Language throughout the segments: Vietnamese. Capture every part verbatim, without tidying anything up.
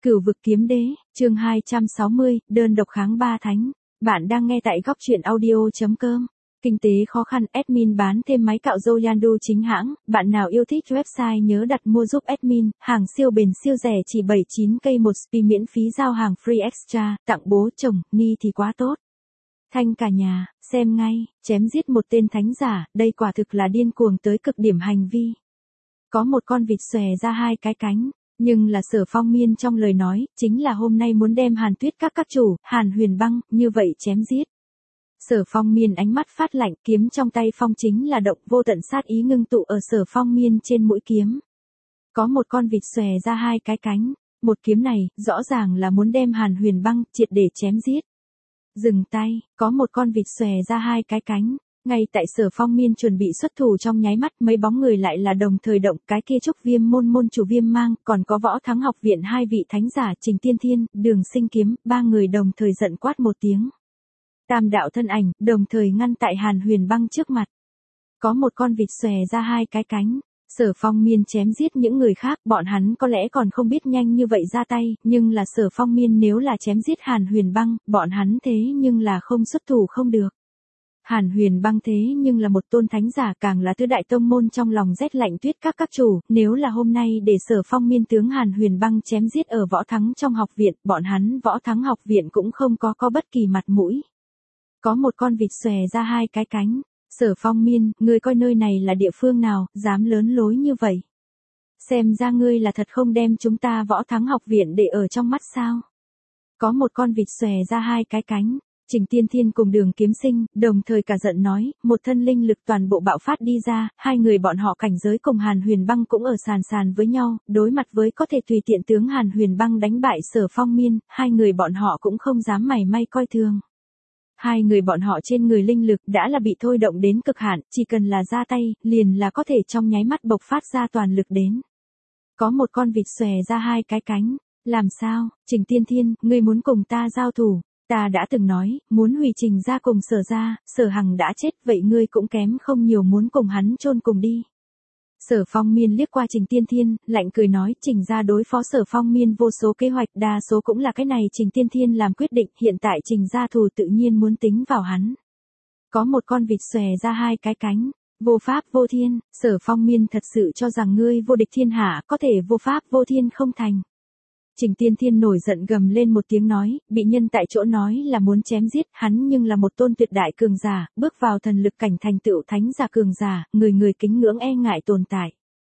Cửu vực kiếm đế, chương hai trăm sáu mươi, đơn độc kháng ba thánh. Bạn đang nghe tại góc truyện audio.com. Kinh tế khó khăn, admin bán thêm máy cạo râu Yandu chính hãng. Bạn nào yêu thích website nhớ đặt mua giúp admin. Hàng siêu bền siêu rẻ chỉ bảy mươi chín k một spi miễn phí giao hàng free extra. Tặng bố chồng, ni thì quá tốt. Thanh cả nhà, xem ngay, chém giết một tên thánh giả, đây quả thực là điên cuồng tới cực điểm hành vi. Có một con vịt xòe ra hai cái cánh. Nhưng là Sở Phong Miên trong lời nói, chính là hôm nay muốn đem Hàn Tuyết các các chủ, Hàn Huyền Băng, như vậy chém giết. Sở Phong Miên ánh mắt phát lạnh, kiếm trong tay phong chính là động vô tận sát ý ngưng tụ ở Sở Phong Miên trên mũi kiếm. Có một con vịt xòe ra hai cái cánh, một kiếm này, rõ ràng là muốn đem Hàn Huyền Băng, triệt để chém giết. Dừng tay, có một con vịt xòe ra hai cái cánh. Ngay tại Sở Phong Miên chuẩn bị xuất thủ trong nháy mắt, mấy bóng người lại là đồng thời động, cái kia Trúc Viêm môn môn chủ Viêm Mang, còn có Võ Thắng học viện hai vị thánh giả Trình Tiên Thiên, Đường Sinh Kiếm, ba người đồng thời giận quát một tiếng. Tam đạo thân ảnh, đồng thời ngăn tại Hàn Huyền Băng trước mặt. Có một con vịt xòe ra hai cái cánh. Sở Phong Miên chém giết những người khác, bọn hắn có lẽ còn không biết nhanh như vậy ra tay, nhưng là Sở Phong Miên nếu là chém giết Hàn Huyền Băng, bọn hắn thế nhưng là không xuất thủ không được. Hàn Huyền Băng thế nhưng là một tôn thánh giả, càng là tứ đại tông môn trong lòng rét lạnh tuyết các các chủ, nếu là hôm nay để Sở Phong Miên tướng Hàn Huyền Băng chém giết ở Võ Thắng trong học viện, bọn hắn Võ Thắng học viện cũng không có có bất kỳ mặt mũi. Có một con vịt xòe ra hai cái cánh. Sở Phong Miên, ngươi coi nơi này là địa phương nào, dám lớn lối như vậy. Xem ra ngươi là thật không đem chúng ta Võ Thắng học viện để ở trong mắt sao. Có một con vịt xòe ra hai cái cánh. Trình Tiên Thiên cùng Đường Kiếm Sinh, đồng thời cả giận nói, một thân linh lực toàn bộ bạo phát đi ra, hai người bọn họ cảnh giới cùng Hàn Huyền Băng cũng ở sàn sàn với nhau, đối mặt với có thể tùy tiện tướng Hàn Huyền Băng đánh bại Sở Phong Miên, hai người bọn họ cũng không dám mảy may coi thường. Hai người bọn họ trên người linh lực đã là bị thôi động đến cực hạn, chỉ cần là ra tay, liền là có thể trong nháy mắt bộc phát ra toàn lực đến. Có một con vịt xòe ra hai cái cánh, làm sao, Trình Tiên Thiên, ngươi muốn cùng ta giao thủ? Ta đã từng nói, muốn hủy Trình ra cùng Sở ra, Sở Hằng đã chết, vậy ngươi cũng kém không nhiều muốn cùng hắn chôn cùng đi. Sở Phong Miên liếc qua Trình Tiên Thiên, lạnh cười nói, Trình ra đối phó Sở Phong Miên vô số kế hoạch, đa số cũng là cái này Trình Tiên Thiên làm quyết định, hiện tại Trình ra thù tự nhiên muốn tính vào hắn. Có một con vịt xòe ra hai cái cánh, vô pháp vô thiên, Sở Phong Miên thật sự cho rằng ngươi vô địch thiên hạ, có thể vô pháp vô thiên không thành. Trình Tiên Thiên nổi giận gầm lên một tiếng nói, bị nhân tại chỗ nói là muốn chém giết, hắn nhưng là một tôn tuyệt đại cường giả, bước vào thần lực cảnh thành tựu thánh giả cường giả, người người kính ngưỡng e ngại tồn tại.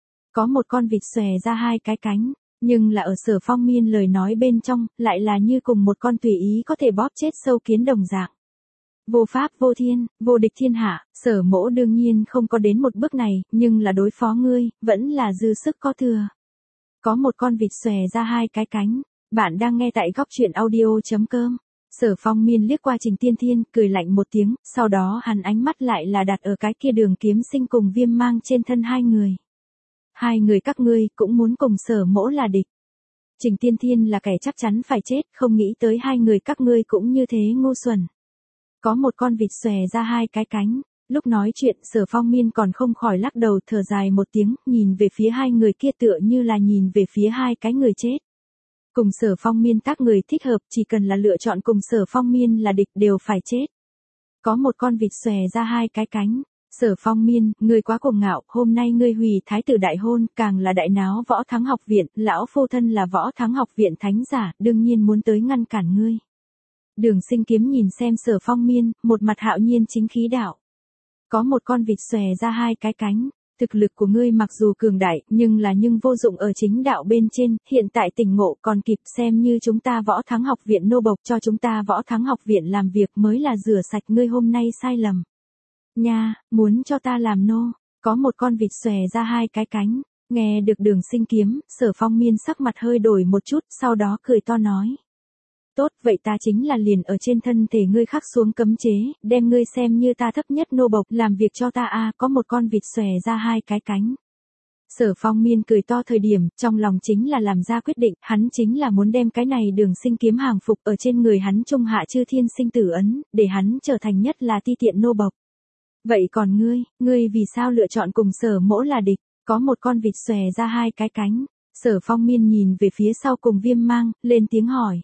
Có một con vịt xòe ra hai cái cánh, nhưng là ở Sở Phong Miên lời nói bên trong, lại là như cùng một con tùy ý có thể bóp chết sâu kiến đồng dạng. Vô pháp vô thiên, vô địch thiên hạ, Sở mỗ đương nhiên không có đến một bước này, nhưng là đối phó ngươi, vẫn là dư sức có thừa. Có một con vịt xòe ra hai cái cánh. Bạn đang nghe tại góc truyện audio.com. Sở Phong Miên liếc qua Trình Tiên Thiên, cười lạnh một tiếng, sau đó hắn ánh mắt lại là đặt ở cái kia Đường Kiếm Sinh cùng Viêm Mang trên thân hai người. Hai người các ngươi cũng muốn cùng Sở mỗ là địch. Trình Tiên Thiên là kẻ chắc chắn phải chết, không nghĩ tới hai người các ngươi cũng như thế ngu xuẩn. Có một con vịt xòe ra hai cái cánh. Lúc nói chuyện, Sở Phong Miên còn không khỏi lắc đầu thở dài một tiếng, nhìn về phía hai người kia tựa như là nhìn về phía hai cái người chết. Cùng Sở Phong Miên tác người thích hợp, chỉ cần là lựa chọn cùng Sở Phong Miên là địch đều phải chết. Có một con vịt xòe ra hai cái cánh. Sở Phong Miên, ngươi quá cuồng ngạo, hôm nay ngươi hủy thái tử đại hôn, càng là đại náo Võ Thắng học viện, lão phu thân là Võ Thắng học viện thánh giả, đương nhiên muốn tới ngăn cản ngươi. Đường Sinh Kiếm nhìn xem Sở Phong Miên, một mặt hạo nhiên chính khí đạo. Có một con vịt xòe ra hai cái cánh, thực lực của ngươi mặc dù cường đại, nhưng là nhưng vô dụng ở chính đạo bên trên, hiện tại tỉnh ngộ còn kịp, xem như chúng ta Võ Thắng học viện nô bộc cho chúng ta Võ Thắng học viện làm việc mới là rửa sạch ngươi hôm nay sai lầm. Nha, muốn cho ta làm nô, có một con vịt xòe ra hai cái cánh, nghe được Đường Sinh Kiếm, Sở Phong Miên sắc mặt hơi đổi một chút, sau đó cười to nói. Tốt, vậy ta chính là liền ở trên thân thể ngươi khắc xuống cấm chế, đem ngươi xem như ta thấp nhất nô bộc, làm việc cho ta a. Có một con vịt xòe ra hai cái cánh. Sở Phong Miên cười to thời điểm, trong lòng chính là làm ra quyết định, hắn chính là muốn đem cái này Đường Sinh Kiếm hàng phục ở trên người hắn trung hạ chư thiên sinh tử ấn, để hắn trở thành nhất là ti tiện nô bộc. Vậy còn ngươi, ngươi vì sao lựa chọn cùng Sở mỗ là địch? Có một con vịt xòe ra hai cái cánh. Sở Phong Miên nhìn về phía sau cùng Viêm Mang, lên tiếng hỏi.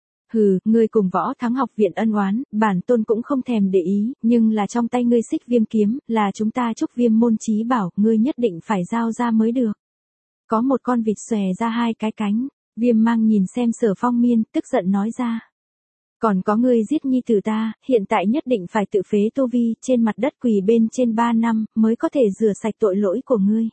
Hừ, ngươi cùng Võ Thắng học viện ân oán, bản tôn cũng không thèm để ý, nhưng là trong tay ngươi xích viêm kiếm, là chúng ta Trúc Viêm môn chí bảo, ngươi nhất định phải giao ra mới được. Có một con vịt xòe ra hai cái cánh, Viêm Mang nhìn xem Sở Phong Miên, tức giận nói ra. Còn có ngươi giết nhi tử ta, hiện tại nhất định phải tự phế tu vi, trên mặt đất quỳ bên trên ba năm, mới có thể rửa sạch tội lỗi của ngươi.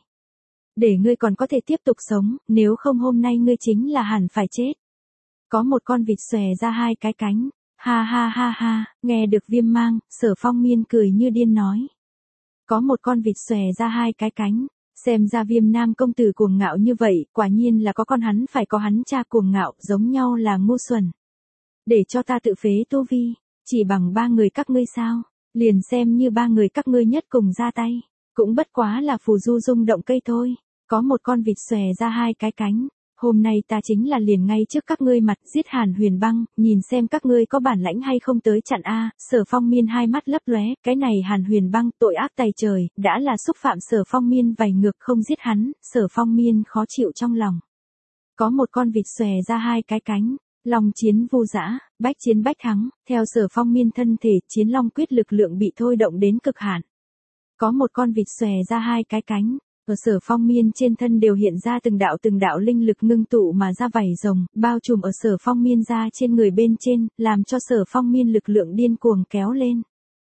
Để ngươi còn có thể tiếp tục sống, nếu không hôm nay ngươi chính là hẳn phải chết. Có một con vịt xòe ra hai cái cánh, ha ha ha ha, nghe được Viêm Mang, Sở Phong Miên cười như điên nói. Có một con vịt xòe ra hai cái cánh, xem ra Viêm Nam công tử cuồng ngạo như vậy, quả nhiên là có con hắn phải có hắn cha cuồng ngạo, giống nhau là ngu xuẩn. Để cho ta tự phế tu vi, chỉ bằng ba người các ngươi sao, liền xem như ba người các ngươi nhất cùng ra tay, cũng bất quá là phù du rung động cây thôi. Có một con vịt xòe ra hai cái cánh, hôm nay ta chính là liền ngay trước các ngươi mặt giết Hàn Huyền Băng, nhìn xem các ngươi có bản lãnh hay không tới chặn a. Sở Phong Miên hai mắt lấp lóe, cái này Hàn Huyền Băng tội ác tày trời, đã là xúc phạm Sở Phong Miên vảy ngược không giết hắn, Sở Phong Miên khó chịu trong lòng. Có một con vịt xòe ra hai cái cánh, long chiến vô dã, bách chiến bách thắng, theo Sở Phong Miên thân thể, chiến long quyết lực lượng bị thôi động đến cực hạn. Có một con vịt xòe ra hai cái cánh, ở Sở Phong Miên trên thân đều hiện ra từng đạo từng đạo linh lực ngưng tụ mà ra vảy rồng, bao trùm ở Sở Phong Miên ra trên người bên trên, làm cho Sở Phong Miên lực lượng điên cuồng kéo lên.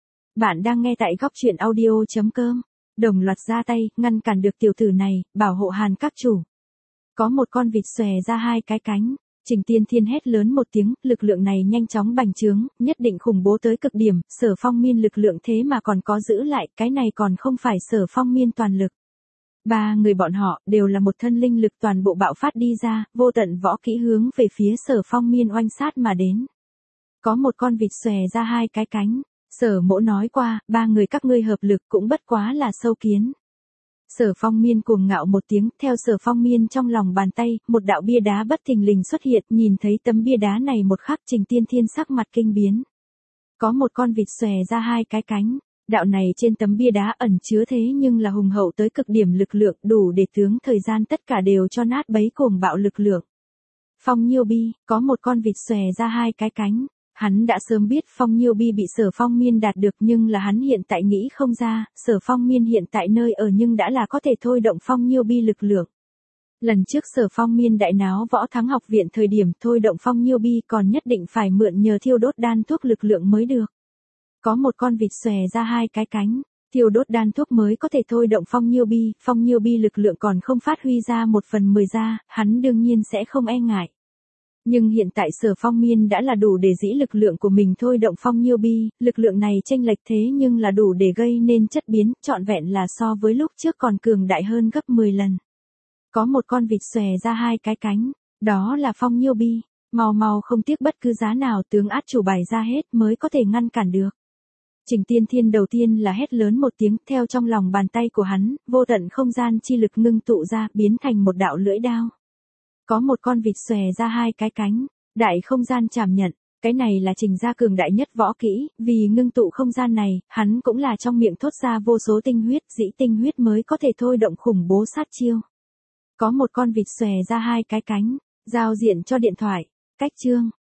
Bạn đang nghe tại góc truyện audio chấm com, đồng loạt ra tay, ngăn cản được tiểu tử này, bảo hộ Hàn các chủ. Có một con vịt xòe ra hai cái cánh, Trình Tiên Thiên hét lớn một tiếng, lực lượng này nhanh chóng bành trướng, nhất định khủng bố tới cực điểm, Sở Phong Miên lực lượng thế mà còn có giữ lại, cái này còn không phải Sở Phong Miên toàn lực. Ba người bọn họ đều là một thân linh lực toàn bộ bạo phát đi ra, vô tận võ kỹ hướng về phía Sở Phong Miên oanh sát mà đến. Có một con vịt xòe ra hai cái cánh, Sở Mỗ nói qua, ba người các ngươi hợp lực cũng bất quá là sâu kiến. Sở Phong Miên cuồng ngạo một tiếng, theo Sở Phong Miên trong lòng bàn tay, một đạo bia đá bất thình lình xuất hiện, nhìn thấy tấm bia đá này một khắc Trình Tiên Thiên sắc mặt kinh biến. Có một con vịt xòe ra hai cái cánh, đạo này trên tấm bia đá ẩn chứa thế nhưng là hùng hậu tới cực điểm lực lượng, đủ để tướng thời gian tất cả đều cho nát bấy cuồng bạo lực lượng. Phong Nhiêu Bi, có một con vịt xòe ra hai cái cánh. Hắn đã sớm biết Phong Nhiêu Bi bị Sở Phong Miên đạt được nhưng là hắn hiện tại nghĩ không ra, Sở Phong Miên hiện tại nơi ở nhưng đã là có thể thôi động Phong Nhiêu Bi lực lượng. Lần trước Sở Phong Miên đại náo Võ Thắng học viện thời điểm thôi động Phong Nhiêu Bi còn nhất định phải mượn nhờ thiêu đốt đan thuốc lực lượng mới được. Có một con vịt xòe ra hai cái cánh, thiêu đốt đan thuốc mới có thể thôi động Phong Nhiêu Bi, Phong Nhiêu Bi lực lượng còn không phát huy ra một phần mười ra, hắn đương nhiên sẽ không e ngại. Nhưng hiện tại Sở Phong Miên đã là đủ để dĩ lực lượng của mình thôi động Phong Nhiêu Bi, lực lượng này chênh lệch thế nhưng là đủ để gây nên chất biến, trọn vẹn là so với lúc trước còn cường đại hơn gấp mười lần. Có một con vịt xòe ra hai cái cánh, đó là Phong Nhiêu Bi, mau mau không tiếc bất cứ giá nào tướng át chủ bài ra hết mới có thể ngăn cản được. Trình Tiên Thiên đầu tiên là hét lớn một tiếng, theo trong lòng bàn tay của hắn, vô tận không gian chi lực ngưng tụ ra, biến thành một đạo lưỡi đao. Có một con vịt xòe ra hai cái cánh, đại không gian chảm nhận, cái này là Trình gia cường đại nhất võ kỹ, vì ngưng tụ không gian này, hắn cũng là trong miệng thốt ra vô số tinh huyết, dĩ tinh huyết mới có thể thôi động khủng bố sát chiêu. Có một con vịt xòe ra hai cái cánh, giao diện cho điện thoại, cách chương,